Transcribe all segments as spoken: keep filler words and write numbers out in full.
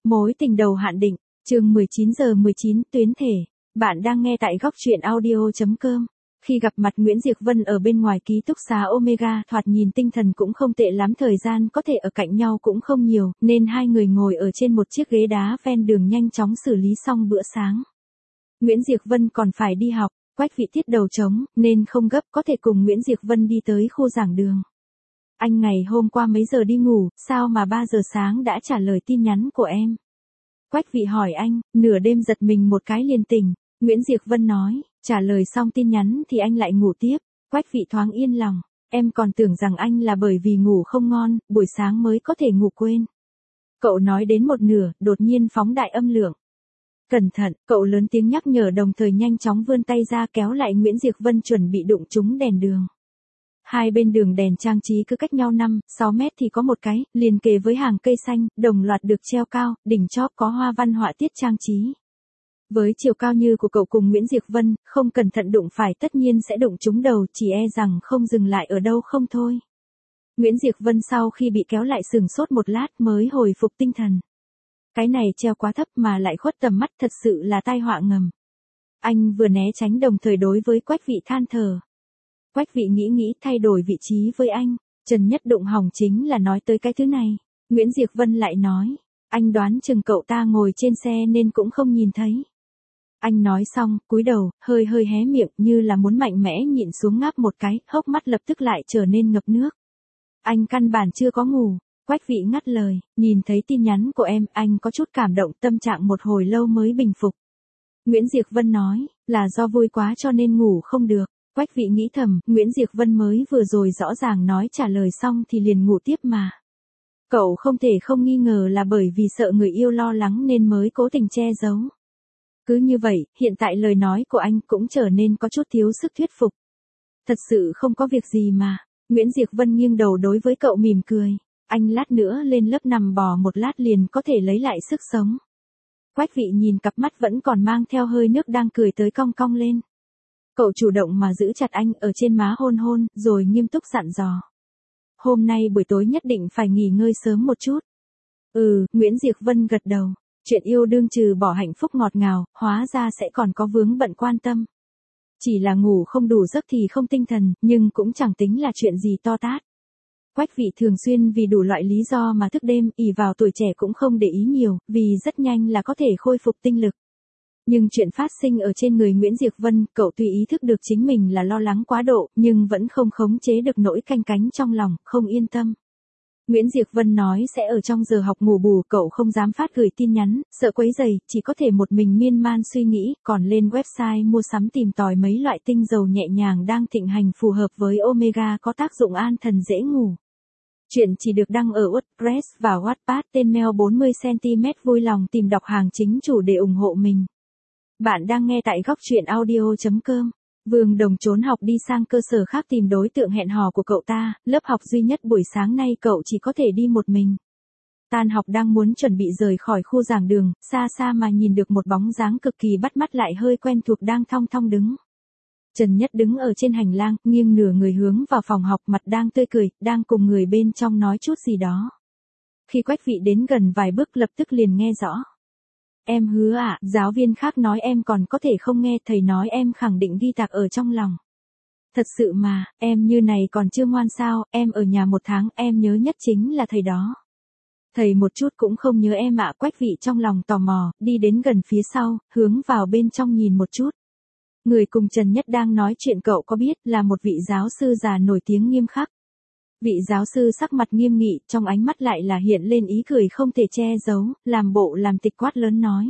Mối tình đầu hạn định, chương mười chín giờ mười chín tuyến thể. Bạn đang nghe tại góc truyện audio.com. Khi gặp mặt Nguyễn Diệc Vân ở bên ngoài ký túc xá Omega, thoạt nhìn tinh thần cũng không tệ lắm, thời gian có thể ở cạnh nhau cũng không nhiều, nên hai người ngồi ở trên một chiếc ghế đá ven đường nhanh chóng xử lý xong bữa sáng. Nguyễn Diệc Vân còn phải đi học, Quách Vị Tiết đầu trống, nên không gấp, có thể cùng Nguyễn Diệc Vân đi tới khu giảng đường. Anh ngày hôm qua mấy giờ đi ngủ, sao mà ba giờ sáng đã trả lời tin nhắn của em? Quách Vị hỏi anh, nửa đêm giật mình một cái liền tỉnh. Nguyễn Diệc Vân nói, trả lời xong tin nhắn thì anh lại ngủ tiếp. Quách Vị thoáng yên lòng, em còn tưởng rằng anh là bởi vì ngủ không ngon, buổi sáng mới có thể ngủ quên. Cậu nói đến một nửa, đột nhiên phóng đại âm lượng. Cẩn thận, cậu lớn tiếng nhắc nhở, đồng thời nhanh chóng vươn tay ra kéo lại Nguyễn Diệc Vân chuẩn bị đụng trúng đèn đường. Hai bên đường đèn trang trí cứ cách nhau năm, sáu mét thì có một cái, liền kề với hàng cây xanh, đồng loạt được treo cao, đỉnh chóp có hoa văn họa tiết trang trí. Với chiều cao như của cậu cùng Nguyễn Diệc Vân, không cẩn thận đụng phải tất nhiên sẽ đụng trúng đầu, chỉ e rằng không dừng lại ở đâu không thôi. Nguyễn Diệc Vân sau khi bị kéo lại sừng sốt một lát mới hồi phục tinh thần. Cái này treo quá thấp mà lại khuất tầm mắt, thật sự là tai họa ngầm. Anh vừa né tránh đồng thời đối với Quách Vị than thở. Quách Vị nghĩ nghĩ thay đổi vị trí với anh, Trần Nhất đụng hỏng chính là nói tới cái thứ này. Nguyễn Diệc Vân lại nói, anh đoán chừng cậu ta ngồi trên xe nên cũng không nhìn thấy. Anh nói xong, cúi đầu, hơi hơi hé miệng như là muốn mạnh mẽ nhịn xuống ngáp một cái, hốc mắt lập tức lại trở nên ngập nước. Anh căn bản chưa có ngủ. Quách Vị ngắt lời, nhìn thấy tin nhắn của em, anh có chút cảm động, tâm trạng một hồi lâu mới bình phục. Nguyễn Diệc Vân nói, là do vui quá cho nên ngủ không được. Quách Vị nghĩ thầm, Nguyễn Diệc Vân mới vừa rồi rõ ràng nói trả lời xong thì liền ngủ tiếp mà. Cậu không thể không nghi ngờ là bởi vì sợ người yêu lo lắng nên mới cố tình che giấu. Cứ như vậy, hiện tại lời nói của anh cũng trở nên có chút thiếu sức thuyết phục. Thật sự không có việc gì mà. Nguyễn Diệc Vân nghiêng đầu đối với cậu mỉm cười. Anh lát nữa lên lớp nằm bò một lát liền có thể lấy lại sức sống. Quách Vị nhìn cặp mắt vẫn còn mang theo hơi nước đang cười tới cong cong lên. Cậu chủ động mà giữ chặt anh ở trên má hôn hôn, rồi nghiêm túc dặn dò. Hôm nay buổi tối nhất định phải nghỉ ngơi sớm một chút. Ừ, Nguyễn Diệc Vân gật đầu. Chuyện yêu đương trừ bỏ hạnh phúc ngọt ngào, hóa ra sẽ còn có vướng bận quan tâm. Chỉ là ngủ không đủ giấc thì không tinh thần, nhưng cũng chẳng tính là chuyện gì to tát. Quách Vị thường xuyên vì đủ loại lý do mà thức đêm, ỷ vào tuổi trẻ cũng không để ý nhiều, vì rất nhanh là có thể khôi phục tinh lực. Nhưng chuyện phát sinh ở trên người Nguyễn Diệc Vân, cậu tuy ý thức được chính mình là lo lắng quá độ, nhưng vẫn không khống chế được nỗi canh cánh trong lòng, không yên tâm. Nguyễn Diệc Vân nói sẽ ở trong giờ học ngủ bù, cậu không dám phát gửi tin nhắn, sợ quấy rầy, chỉ có thể một mình miên man suy nghĩ, còn lên website mua sắm tìm tòi mấy loại tinh dầu nhẹ nhàng đang thịnh hành phù hợp với Omega có tác dụng an thần dễ ngủ. Chuyện chỉ được đăng ở WordPress và Wattpad, tên mail bốn mươi xăng ti mét, vui lòng tìm đọc hàng chính chủ để ủng hộ mình. Bạn đang nghe tại góc truyện audio.com. Vương Đồng trốn học đi sang cơ sở khác tìm đối tượng hẹn hò của cậu ta, lớp học duy nhất buổi sáng nay cậu chỉ có thể đi một mình. Tan học đang muốn chuẩn bị rời khỏi khu giảng đường, xa xa mà nhìn được một bóng dáng cực kỳ bắt mắt lại hơi quen thuộc đang thong thong đứng. Trần Nhất đứng ở trên hành lang, nghiêng nửa người hướng vào phòng học, mặt đang tươi cười, đang cùng người bên trong nói chút gì đó. Khi Quách Vị đến gần vài bước lập tức liền nghe rõ. Em hứa ạ, giáo viên khác nói em còn có thể không nghe, thầy nói em khẳng định ghi tạc ở trong lòng. Thật sự mà, em như này còn chưa ngoan sao, em ở nhà một tháng, em nhớ nhất chính là thầy đó. Thầy một chút cũng không nhớ em ạ. Quách Vị trong lòng tò mò, đi đến gần phía sau, hướng vào bên trong nhìn một chút. Người cùng Trần Nhất đang nói chuyện cậu có biết là một vị giáo sư già nổi tiếng nghiêm khắc. Vị giáo sư sắc mặt nghiêm nghị, trong ánh mắt lại là hiện lên ý cười không thể che giấu, làm bộ làm tịch quát lớn nói.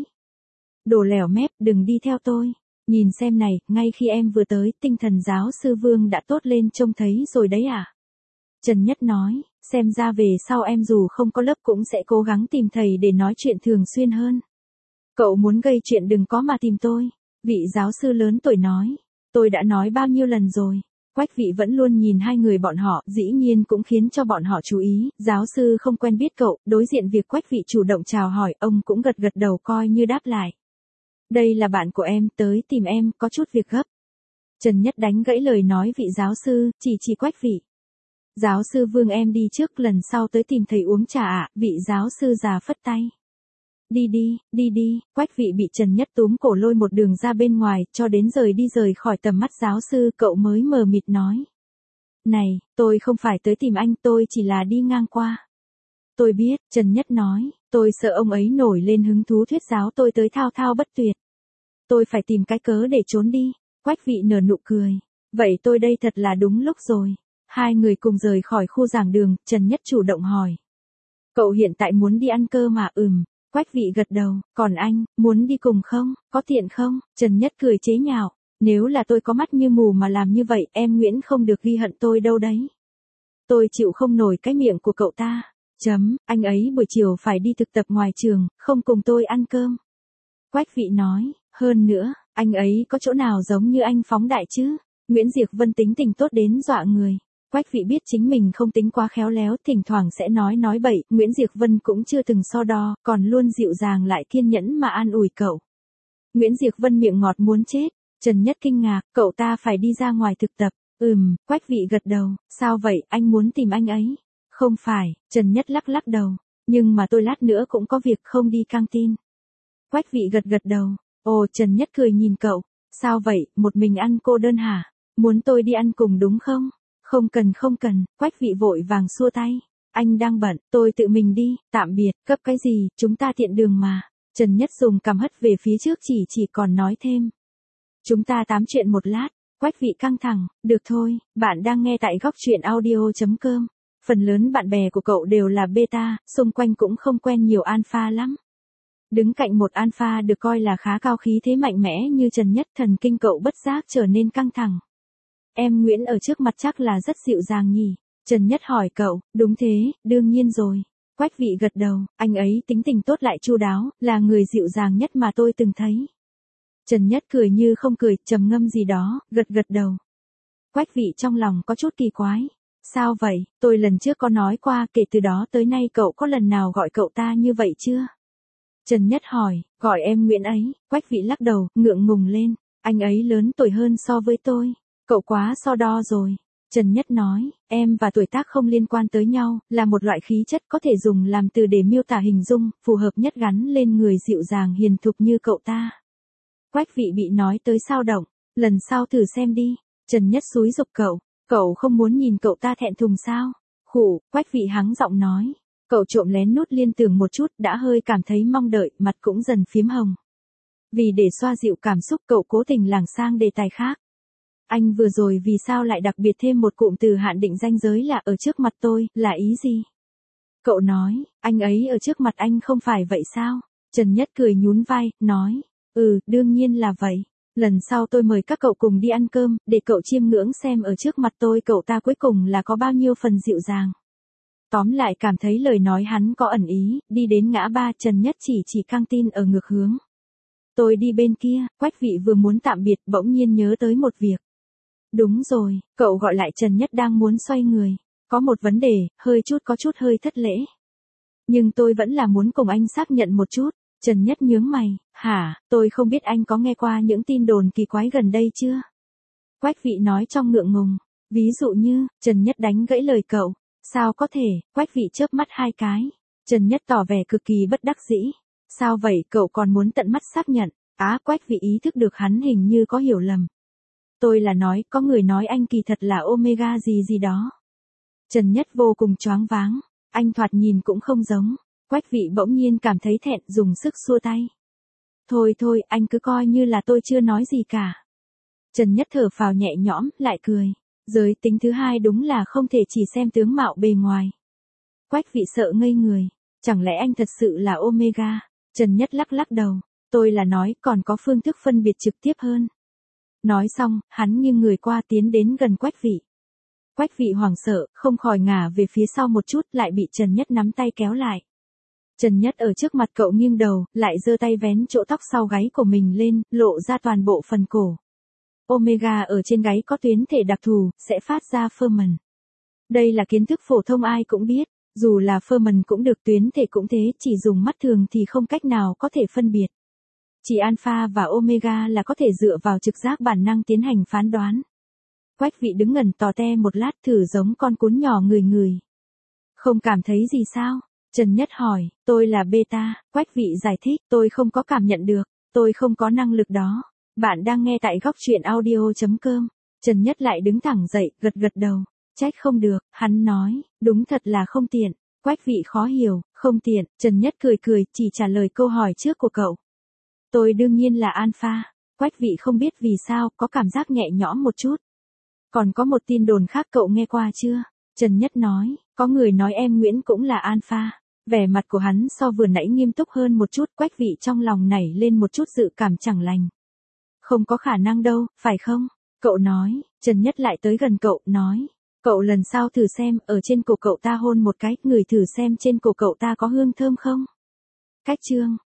Đồ lẻo mép, đừng đi theo tôi. Nhìn xem này, ngay khi em vừa tới, tinh thần giáo sư Vương đã tốt lên trông thấy rồi đấy à? Trần Nhất nói, xem ra về sau em dù không có lớp cũng sẽ cố gắng tìm thầy để nói chuyện thường xuyên hơn. Cậu muốn gây chuyện đừng có mà tìm tôi. Vị giáo sư lớn tuổi nói, tôi đã nói bao nhiêu lần rồi. Quách Vị vẫn luôn nhìn hai người bọn họ, dĩ nhiên cũng khiến cho bọn họ chú ý, giáo sư không quen biết cậu, đối diện việc Quách Vị chủ động chào hỏi, ông cũng gật gật đầu coi như đáp lại. Đây là bạn của em, tới tìm em, có chút việc gấp. Trần Nhất đánh gãy lời nói vị giáo sư, chỉ chỉ Quách Vị. Giáo sư Vương em đi trước, lần sau tới tìm thầy uống trà ạ, vị giáo sư già phất tay. đi đi, đi đi, Quách Vị bị Trần Nhất túm cổ lôi một đường ra bên ngoài, cho đến rời đi rời khỏi tầm mắt giáo sư, cậu mới mờ mịt nói. Này, tôi không phải tới tìm anh, tôi chỉ là đi ngang qua. Tôi biết, Trần Nhất nói, tôi sợ ông ấy nổi lên hứng thú thuyết giáo tôi tới thao thao bất tuyệt. Tôi phải tìm cái cớ để trốn đi. Quách Vị nở nụ cười. Vậy tôi đây thật là đúng lúc rồi. Hai người cùng rời khỏi khu giảng đường, Trần Nhất chủ động hỏi. Cậu hiện tại muốn đi ăn cơ mà? Ừm. Quách Vị gật đầu. Còn anh, muốn đi cùng không? Có tiện không? Trần Nhất cười chế nhạo. Nếu là tôi có mắt như mù mà làm như vậy, em Nguyễn không được ghi hận tôi đâu đấy. Tôi chịu không nổi cái miệng của cậu ta. Chấm, anh ấy buổi chiều phải đi thực tập ngoài trường, không cùng tôi ăn cơm. Quách Vị nói, hơn nữa, anh ấy có chỗ nào giống như anh phóng đại chứ? Nguyễn Diệp Vân tính tình tốt đến dọa người. Quách Vị biết chính mình không tính quá khéo léo, thỉnh thoảng sẽ nói nói bậy, Nguyễn Diệp Vân cũng chưa từng so đo, còn luôn dịu dàng lại kiên nhẫn mà an ủi cậu. Nguyễn Diệp Vân miệng ngọt muốn chết. Trần Nhất kinh ngạc, cậu ta phải đi ra ngoài thực tập. Ừm, Quách Vị gật đầu, sao vậy, anh muốn tìm anh ấy? Không phải, Trần Nhất lắc lắc đầu, nhưng mà tôi lát nữa cũng có việc không đi căng tin. Quách Vị gật gật đầu, ồ Trần Nhất cười nhìn cậu, sao vậy, một mình ăn cô đơn hả? Muốn tôi đi ăn cùng đúng không? Không cần không cần, Quách Vị vội vàng xua tay, anh đang bận, tôi tự mình đi, tạm biệt, cấp cái gì, chúng ta tiện đường mà. Trần Nhất dùng cằm hất về phía trước chỉ chỉ còn nói thêm. Chúng ta tám chuyện một lát. Quách Vị căng thẳng, được thôi, bạn đang nghe tại góc truyện audio chấm com. Phần lớn bạn bè của cậu đều là beta, xung quanh cũng không quen nhiều alpha lắm. Đứng cạnh một alpha được coi là khá cao khí thế mạnh mẽ như Trần Nhất, thần kinh cậu bất giác trở nên căng thẳng. Em Nguyễn ở trước mặt chắc là rất dịu dàng nhỉ? Trần Nhất hỏi cậu, đúng thế, đương nhiên rồi. Quách Vị gật đầu, anh ấy tính tình tốt lại chu đáo, là người dịu dàng nhất mà tôi từng thấy. Trần Nhất cười như không cười, trầm ngâm gì đó, gật gật đầu. Quách Vị trong lòng có chút kỳ quái. Sao vậy, tôi lần trước có nói qua, kể từ đó tới nay cậu có lần nào gọi cậu ta như vậy chưa? Trần Nhất hỏi, gọi em Nguyễn ấy. Quách Vị lắc đầu, ngượng ngùng lên. Anh ấy lớn tuổi hơn so với tôi. Cậu quá so đo rồi. Trần Nhất nói, em và tuổi tác không liên quan tới nhau, là một loại khí chất có thể dùng làm từ để miêu tả hình dung, phù hợp nhất gắn lên người dịu dàng hiền thục như cậu ta. Quách Vị bị nói tới sao động, lần sau thử xem đi. Trần Nhất xúi giục cậu, cậu không muốn nhìn cậu ta thẹn thùng sao? Khủ, Quách Vị hắng giọng nói. Cậu trộm lén nút liên tưởng một chút, đã hơi cảm thấy mong đợi, mặt cũng dần phím hồng. Vì để xoa dịu cảm xúc cậu cố tình lảng sang đề tài khác. Anh vừa rồi vì sao lại đặc biệt thêm một cụm từ hạn định ranh giới là ở trước mặt tôi, là ý gì? Cậu nói, anh ấy ở trước mặt anh không phải vậy sao? Trần Nhất cười nhún vai, nói. Ừ, đương nhiên là vậy. Lần sau tôi mời các cậu cùng đi ăn cơm, để cậu chiêm ngưỡng xem ở trước mặt tôi cậu ta cuối cùng là có bao nhiêu phần dịu dàng. Tóm lại cảm thấy lời nói hắn có ẩn ý, đi đến ngã ba, Trần Nhất chỉ chỉ căng tin ở ngược hướng. Tôi đi bên kia, Quách Vị vừa muốn tạm biệt, bỗng nhiên nhớ tới một việc. Đúng rồi, cậu gọi lại Trần Nhất đang muốn xoay người. Có một vấn đề, hơi chút có chút hơi thất lễ. Nhưng tôi vẫn là muốn cùng anh xác nhận một chút. Trần Nhất nhướng mày, hả, tôi không biết anh có nghe qua những tin đồn kỳ quái gần đây chưa? Quách Vị nói trong ngượng ngùng, ví dụ như, Trần Nhất đánh gãy lời cậu, sao có thể, Quách Vị chớp mắt hai cái. Trần Nhất tỏ vẻ cực kỳ bất đắc dĩ, sao vậy cậu còn muốn tận mắt xác nhận, á Quách Vị ý thức được hắn hình như có hiểu lầm. Tôi là nói, có người nói anh kỳ thật là Omega gì gì đó. Trần Nhất vô cùng choáng váng, anh thoạt nhìn cũng không giống. Quách Vị bỗng nhiên cảm thấy thẹn, dùng sức xua tay. Thôi thôi, anh cứ coi như là tôi chưa nói gì cả. Trần Nhất thở phào nhẹ nhõm, lại cười. Giới tính thứ hai đúng là không thể chỉ xem tướng mạo bề ngoài. Quách Vị sợ ngây người. Chẳng lẽ anh thật sự là Omega? Trần Nhất lắc lắc đầu. Tôi là nói còn có phương thức phân biệt trực tiếp hơn. Nói xong, hắn nghiêng người qua tiến đến gần Quách Vị. Quách Vị hoảng sợ, không khỏi ngả về phía sau một chút, lại bị Trần Nhất nắm tay kéo lại. Trần Nhất ở trước mặt cậu nghiêng đầu, lại giơ tay vén chỗ tóc sau gáy của mình lên, lộ ra toàn bộ phần cổ. Omega ở trên gáy có tuyến thể đặc thù, sẽ phát ra ferment. Đây là kiến thức phổ thông ai cũng biết, dù là ferment cũng được, tuyến thể cũng thế, chỉ dùng mắt thường thì không cách nào có thể phân biệt. Chỉ alpha và omega là có thể dựa vào trực giác bản năng tiến hành phán đoán. Quách Vị đứng ngẩn tò te một lát, thử giống con cún nhỏ người người. Không cảm thấy gì sao? Trần Nhất hỏi, tôi là beta, Quách Vị giải thích, tôi không có cảm nhận được, tôi không có năng lực đó. Bạn đang nghe tại góc truyện audio.com. Trần Nhất lại đứng thẳng dậy, gật gật đầu. Trách không được, hắn nói, đúng thật là không tiện. Quách Vị khó hiểu, không tiện, Trần Nhất cười cười, chỉ trả lời câu hỏi trước của cậu. Tôi đương nhiên là alpha. Quách Vị không biết vì sao, có cảm giác nhẹ nhõm một chút. Còn có một tin đồn khác cậu nghe qua chưa? Trần Nhất nói, có người nói em Nguyễn cũng là alpha. Vẻ mặt của hắn so vừa nãy nghiêm túc hơn một chút, Quách Vị trong lòng nảy lên một chút dự cảm chẳng lành. Không có khả năng đâu, phải không? Cậu nói, Trần Nhất lại tới gần cậu, nói. Cậu lần sau thử xem, ở trên cổ cậu ta hôn một cái, ngửi thử xem trên cổ cậu ta có hương thơm không? Cách chương.